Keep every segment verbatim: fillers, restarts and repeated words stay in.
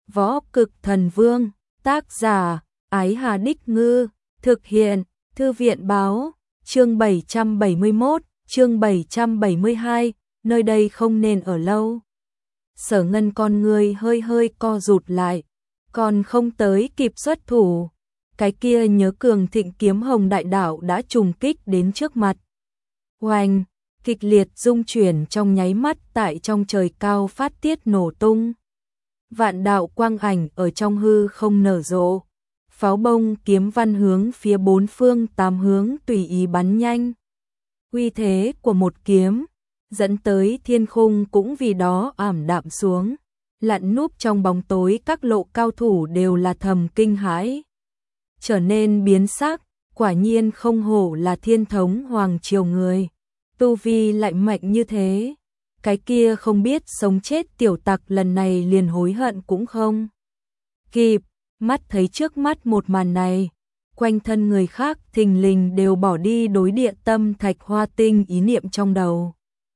Võ Cực Thần Vương, tác giả, Ái Hà Đích Ngư, thực hiện, Thư viện Báo, chương bảy trăm bảy mươi mốt, chương bảy trăm bảy mươi hai, nơi đây không nên ở lâu. Sở Ngân con người hơi hơi co rụt lại, còn không tới kịp xuất thủ. Cái kia nhớ cường thịnh kiếm hồng đại đạo đã trùng kích đến trước mặt. Oanh, kịch liệt rung chuyển trong nháy mắt tại trong trời cao phát tiết nổ tung. Vạn đạo quang ảnh ở trong hư không nở rộ. Pháo bông kiếm văn hướng phía bốn phương tám hướng tùy ý bắn nhanh. Uy thế của một kiếm, dẫn tới thiên khung cũng vì đó ảm đạm xuống. Lặn núp trong bóng tối các lộ cao thủ đều là thầm kinh hãi. Trở nên biến sắc, quả nhiên không hổ là thiên thống hoàng triều người. Tu vi lại mạnh như thế. Cái kia không biết sống chết tiểu tặc lần này liền hối hận cũng không kịp. Mắt thấy trước mắt một màn này, quanh thân người khác thình lình đều bỏ đi đối địa tâm thạch hoa tinh ý niệm trong đầu.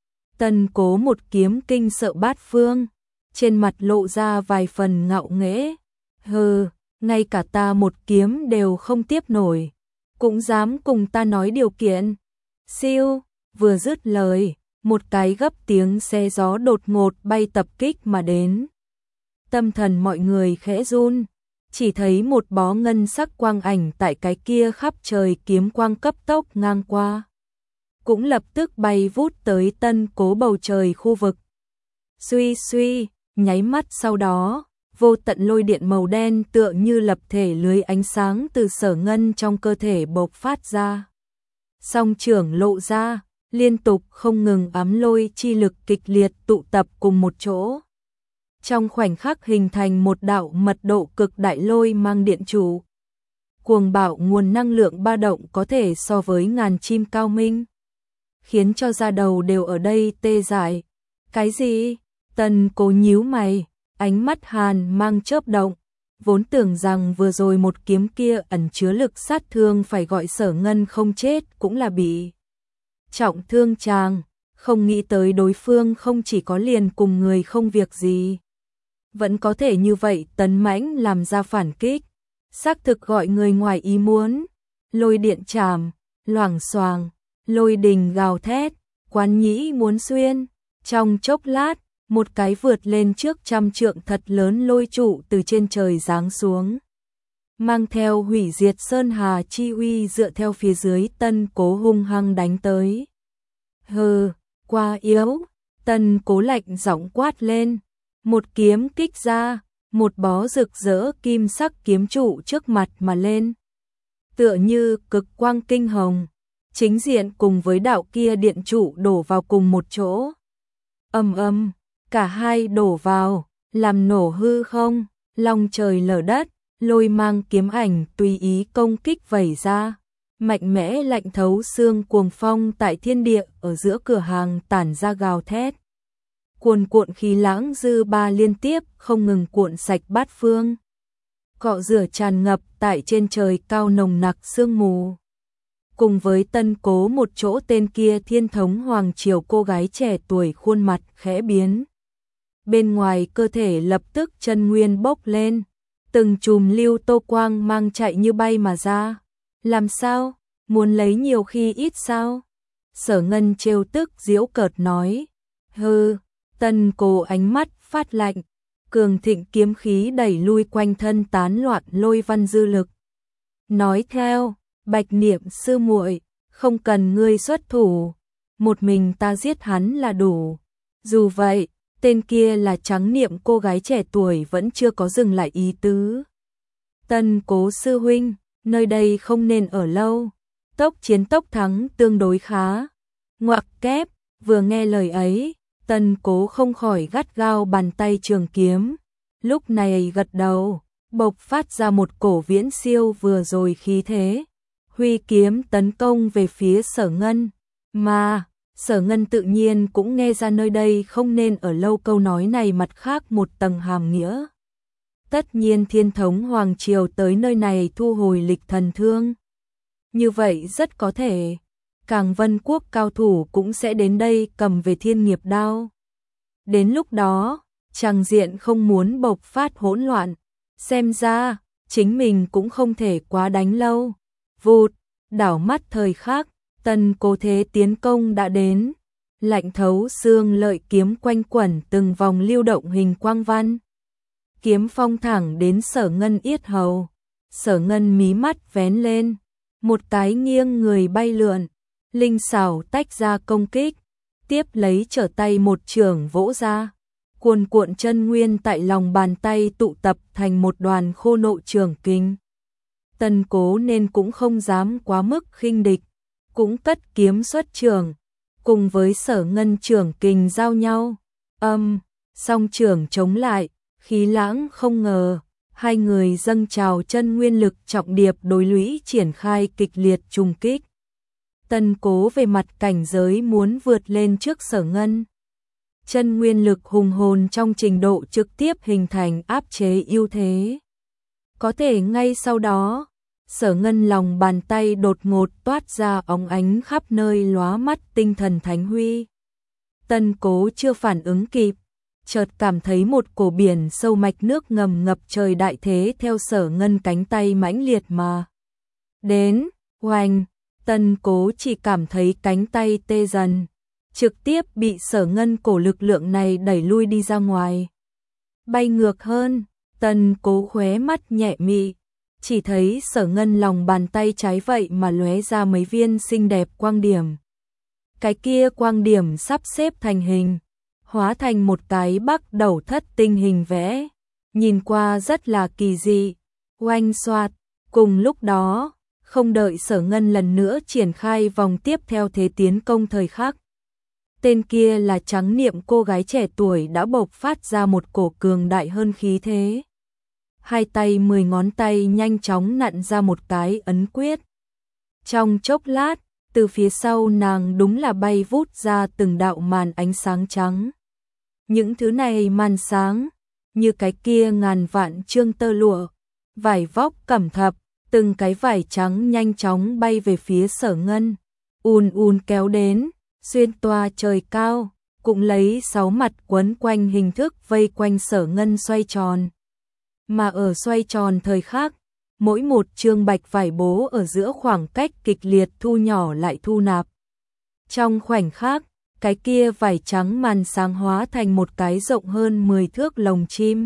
Tần Cố một kiếm kinh sợ bát phương, trên mặt lộ ra vài phần ngạo nghễ. Hừ, ngay cả ta một kiếm đều không tiếp nổi, cũng dám cùng ta nói điều kiện. Siêu, vừa dứt lời, một cái gấp tiếng xe gió đột ngột bay tập kích mà đến. Tâm thần mọi người khẽ run, chỉ thấy một bó ngân sắc quang ảnh tại cái kia khắp trời kiếm quang cấp tốc ngang qua. Cũng lập tức bay vút tới Tân Cố bầu trời khu vực. Suy suy, nháy mắt sau đó, vô tận lôi điện màu đen tựa như lập thể lưới ánh sáng từ Sở Ngân trong cơ thể bộc phát ra. Song trưởng lộ ra, liên tục không ngừng ám lôi chi lực kịch liệt tụ tập cùng một chỗ. Trong khoảnh khắc hình thành một đạo mật độ cực đại lôi mang điện trụ. Cuồng bạo nguồn năng lượng ba động có thể so với ngàn chim cao minh. Khiến cho da đầu đều ở đây tê dại. Cái gì? Tần Cố nhíu mày, ánh mắt hàn mang chớp động. Vốn tưởng rằng vừa rồi một kiếm kia ẩn chứa lực sát thương phải gọi Sở Ngân không chết cũng là bị trọng thương chàng. Không nghĩ tới đối phương không chỉ có liền cùng người không việc gì, vẫn có thể như vậy tấn mãnh làm ra phản kích. Xác thực gọi người ngoài ý muốn. Lôi điện chạm, loảng xoàng, lôi đình gào thét, quán nhĩ muốn xuyên. Trong chốc lát, một cái vượt lên trước trăm trượng thật lớn lôi trụ từ trên trời giáng xuống. Mang theo hủy diệt sơn hà chi uy dựa theo phía dưới Tân Cố hung hăng đánh tới. Hừ, quá yếu. Tân Cố lạnh giọng quát lên. Một kiếm kích ra, một bó rực rỡ kim sắc kiếm trụ trước mặt mà lên. Tựa như cực quang kinh hồng, chính diện cùng với đạo kia điện trụ đổ vào cùng một chỗ. Ầm ầm, cả hai đổ vào, làm nổ hư không, long trời lở đất, lôi mang kiếm ảnh tùy ý công kích vẩy ra. Mạnh mẽ lạnh thấu xương cuồng phong tại thiên địa ở giữa cửa hàng tản ra gào thét. Cuồn cuộn khí lãng dư ba liên tiếp không ngừng cuộn sạch bát phương. Cọ rửa tràn ngập tại trên trời cao nồng nặc sương mù. Cùng với Tân Cố một chỗ tên kia thiên thống hoàng triều cô gái trẻ tuổi khuôn mặt khẽ biến. Bên ngoài cơ thể lập tức chân nguyên bốc lên. Từng chùm lưu tô quang mang chạy như bay mà ra. Làm sao? Muốn lấy nhiều khi ít sao? Sở Ngân trêu tức giễu cợt nói. Hừ. Tân Cố ánh mắt phát lạnh, cường thịnh kiếm khí đẩy lui quanh thân tán loạn lôi văn dư lực. Nói theo, Bạch Niệm sư muội, không cần ngươi xuất thủ, một mình ta giết hắn là đủ. Dù vậy, tên kia là Trắng Niệm cô gái trẻ tuổi vẫn chưa có dừng lại ý tứ. Tân Cố sư huynh, nơi đây không nên ở lâu, tốc chiến tốc thắng tương đối khá. Ngoặc kép, vừa nghe lời ấy, Tân Cố không khỏi gắt gao bàn tay trường kiếm, lúc này gật đầu, bộc phát ra một cổ viễn siêu vừa rồi khí thế, huy kiếm tấn công về phía Sở Ngân, mà Sở Ngân tự nhiên cũng nghe ra nơi đây không nên ở lâu câu nói này mặt khác một tầng hàm nghĩa. Tất nhiên thiên thống hoàng triều tới nơi này thu hồi lịch thần thương. Như vậy rất có thể Càng Vân Quốc cao thủ cũng sẽ đến đây cầm về thiên nghiệp đao. Đến lúc đó, Tràng diện không muốn bộc phát hỗn loạn, xem ra chính mình cũng không thể quá đánh lâu. Vụt, đảo mắt thời khắc, Tần Cố thế tiến công đã đến, lạnh thấu xương lợi kiếm quanh quẩn từng vòng lưu động hình quang văn. Kiếm phong thẳng đến Sở Ngân yết hầu, Sở Ngân mí mắt vén lên, một cái nghiêng người bay lượn, linh xảo tách ra công kích, tiếp lấy trở tay một chưởng vỗ ra, cuồn cuộn chân nguyên tại lòng bàn tay tụ tập thành một đoàn khô nộ trường kinh. Tần Cố nên cũng không dám quá mức khinh địch, cũng cất kiếm xuất trường, cùng với Sở Ngân trường kình giao nhau, âm, song trường chống lại, khí lãng không ngờ, hai người dâng trào chân nguyên lực trọng điệp đối lũy triển khai kịch liệt trùng kích. Tần Cố về mặt cảnh giới muốn vượt lên trước Sở Ngân. Chân nguyên lực hùng hồn trong trình độ trực tiếp hình thành áp chế ưu thế. Có thể ngay sau đó, Sở Ngân lòng bàn tay đột ngột toát ra óng ánh khắp nơi lóa mắt tinh thần thánh huy. Tần Cố chưa phản ứng kịp, chợt cảm thấy một cổ biển sâu mạch nước ngầm ngập trời đại thế theo Sở Ngân cánh tay mãnh liệt mà đến, oanh, Tần Cố chỉ cảm thấy cánh tay tê dần, trực tiếp bị Sở Ngân cổ lực lượng này đẩy lui đi ra ngoài. Bay ngược hơn, Tần Cố khóe mắt nhẹ mị, chỉ thấy Sở Ngân lòng bàn tay trái vậy mà lóe ra mấy viên xinh đẹp quang điểm. Cái kia quang điểm sắp xếp thành hình, hóa thành một cái bắc đầu thất tinh hình vẽ, nhìn qua rất là kỳ dị. Oanh xoạt, cùng lúc đó, không đợi Sở Ngân lần nữa triển khai vòng tiếp theo thế tiến công thời khắc. Tên kia là Trắng Niệm, cô gái trẻ tuổi đã bộc phát ra một cổ cường đại hơn khí thế. Hai tay mười ngón tay nhanh chóng nặn ra một cái ấn quyết. Trong chốc lát, từ phía sau nàng đúng là bay vút ra từng đạo màn ánh sáng trắng. Những thứ này màn sáng, như cái kia ngàn vạn chương tơ lụa, vải vóc cẩm thập, từng cái vải trắng nhanh chóng bay về phía Sở Ngân, ùn ùn kéo đến, xuyên toa trời cao, cũng lấy sáu mặt quấn quanh hình thức vây quanh Sở Ngân xoay tròn. Mà ở xoay tròn thời khắc, mỗi một chương bạch vải bố ở giữa khoảng cách kịch liệt thu nhỏ lại thu nạp. Trong khoảnh khắc, cái kia vải trắng màn sáng hóa thành một cái rộng hơn mười thước lồng chim.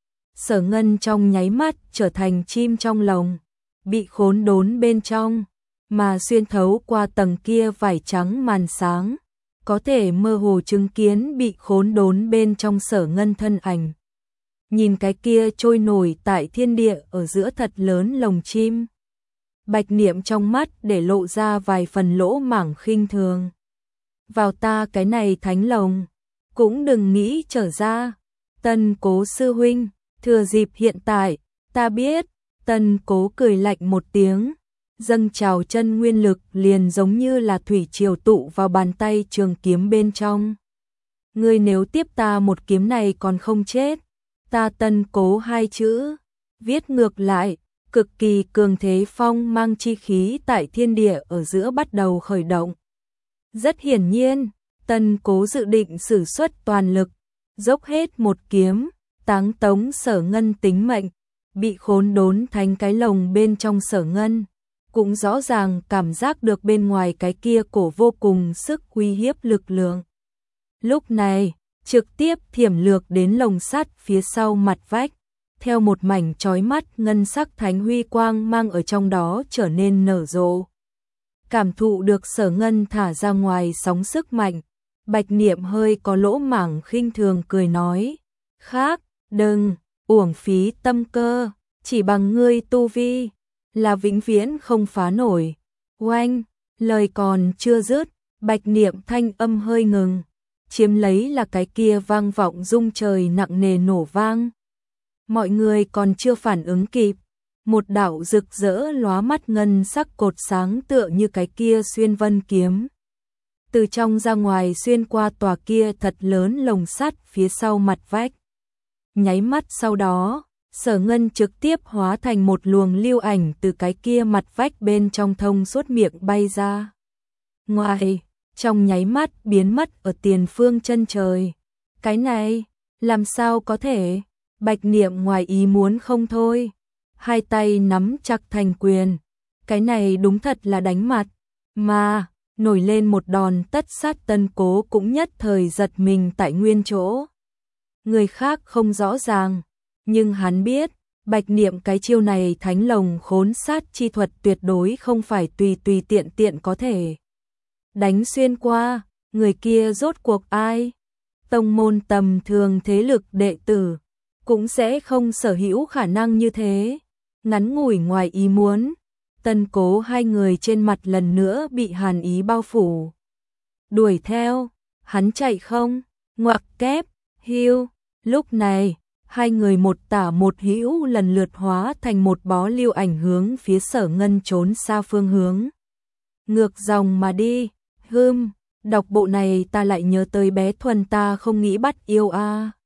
Sở Ngân trong nháy mắt trở thành chim trong lồng, bị khốn đốn bên trong, mà xuyên thấu qua tầng kia vải trắng màn sáng, có thể mơ hồ chứng kiến bị khốn đốn bên trong Sở Ngân thân ảnh. Nhìn cái kia trôi nổi tại thiên địa ở giữa thật lớn lồng chim. Bạch Niệm trong mắt để lộ ra vài phần lỗ mảng khinh thường. Vào ta cái này thánh lồng, cũng đừng nghĩ trở ra. Tần Cố sư huynh, thừa dịp hiện tại, ta biết. Tần Cố cười lạnh một tiếng, dâng trào chân nguyên lực liền giống như là thủy triều tụ vào bàn tay trường kiếm bên trong. Ngươi nếu tiếp ta một kiếm này còn không chết, ta Tần Cố hai chữ, viết ngược lại, cực kỳ cường thế phong mang chi khí tại thiên địa ở giữa bắt đầu khởi động. Rất hiển nhiên, Tần Cố dự định sử xuất toàn lực, dốc hết một kiếm, táng tống Sở Ngân tính mệnh, bị khốn đốn thành cái lồng bên trong Sở Ngân, cũng rõ ràng cảm giác được bên ngoài cái kia cổ vô cùng sức uy hiếp lực lượng. Lúc này, trực tiếp thiểm lược đến lồng sắt phía sau mặt vách, theo một mảnh chói mắt ngân sắc thánh huy quang mang ở trong đó trở nên nở rộ. Cảm thụ được Sở Ngân thả ra ngoài sóng sức mạnh, Bạch Niệm hơi có lỗ mảng khinh thường cười nói, khác, đừng, uổng phí tâm cơ, chỉ bằng ngươi tu vi, là vĩnh viễn không phá nổi. Oanh, lời còn chưa dứt, Bạch Niệm thanh âm hơi ngừng, chiếm lấy là cái kia vang vọng rung trời nặng nề nổ vang. Mọi người còn chưa phản ứng kịp, một đạo rực rỡ lóa mắt ngân sắc cột sáng tựa như cái kia xuyên vân kiếm. Từ trong ra ngoài xuyên qua tòa kia thật lớn lồng sắt phía sau mặt vách. Nháy mắt sau đó, Sở Ngân trực tiếp hóa thành một luồng lưu ảnh từ cái kia mặt vách bên trong thông suốt miệng bay ra. Ngoài, trong nháy mắt biến mất ở tiền phương chân trời. Cái này Làm sao có thể? Bạch Niệm ngoài ý muốn không thôi. Hai tay nắm chặt thành quyền. Cái này đúng thật là đánh mặt. Mà, nổi lên một đòn tất sát Tân Cố cũng nhất thời giật mình tại nguyên chỗ. Người khác không rõ ràng, nhưng hắn biết, Bạch Niệm cái chiêu này thánh lồng khốn sát chi thuật tuyệt đối không phải tùy tùy tiện tiện có thể đánh xuyên qua. Người kia rốt cuộc ai? Tông môn tầm thường thế lực đệ tử cũng sẽ không sở hữu khả năng như thế. Ngắn ngủi ngoài ý muốn, Tân Cố hai người trên mặt lần nữa bị hàn ý bao phủ. Đuổi theo, hắn chạy không? Ngoặc kép, hưu. Lúc này, hai người một tả một hữu lần lượt hóa thành một bó lưu ảnh hướng phía Sở Ngân trốn xa phương hướng. Ngược dòng mà đi. Hừm, đọc bộ này ta lại nhớ tới bé Thuần ta không nghĩ bắt yêu a.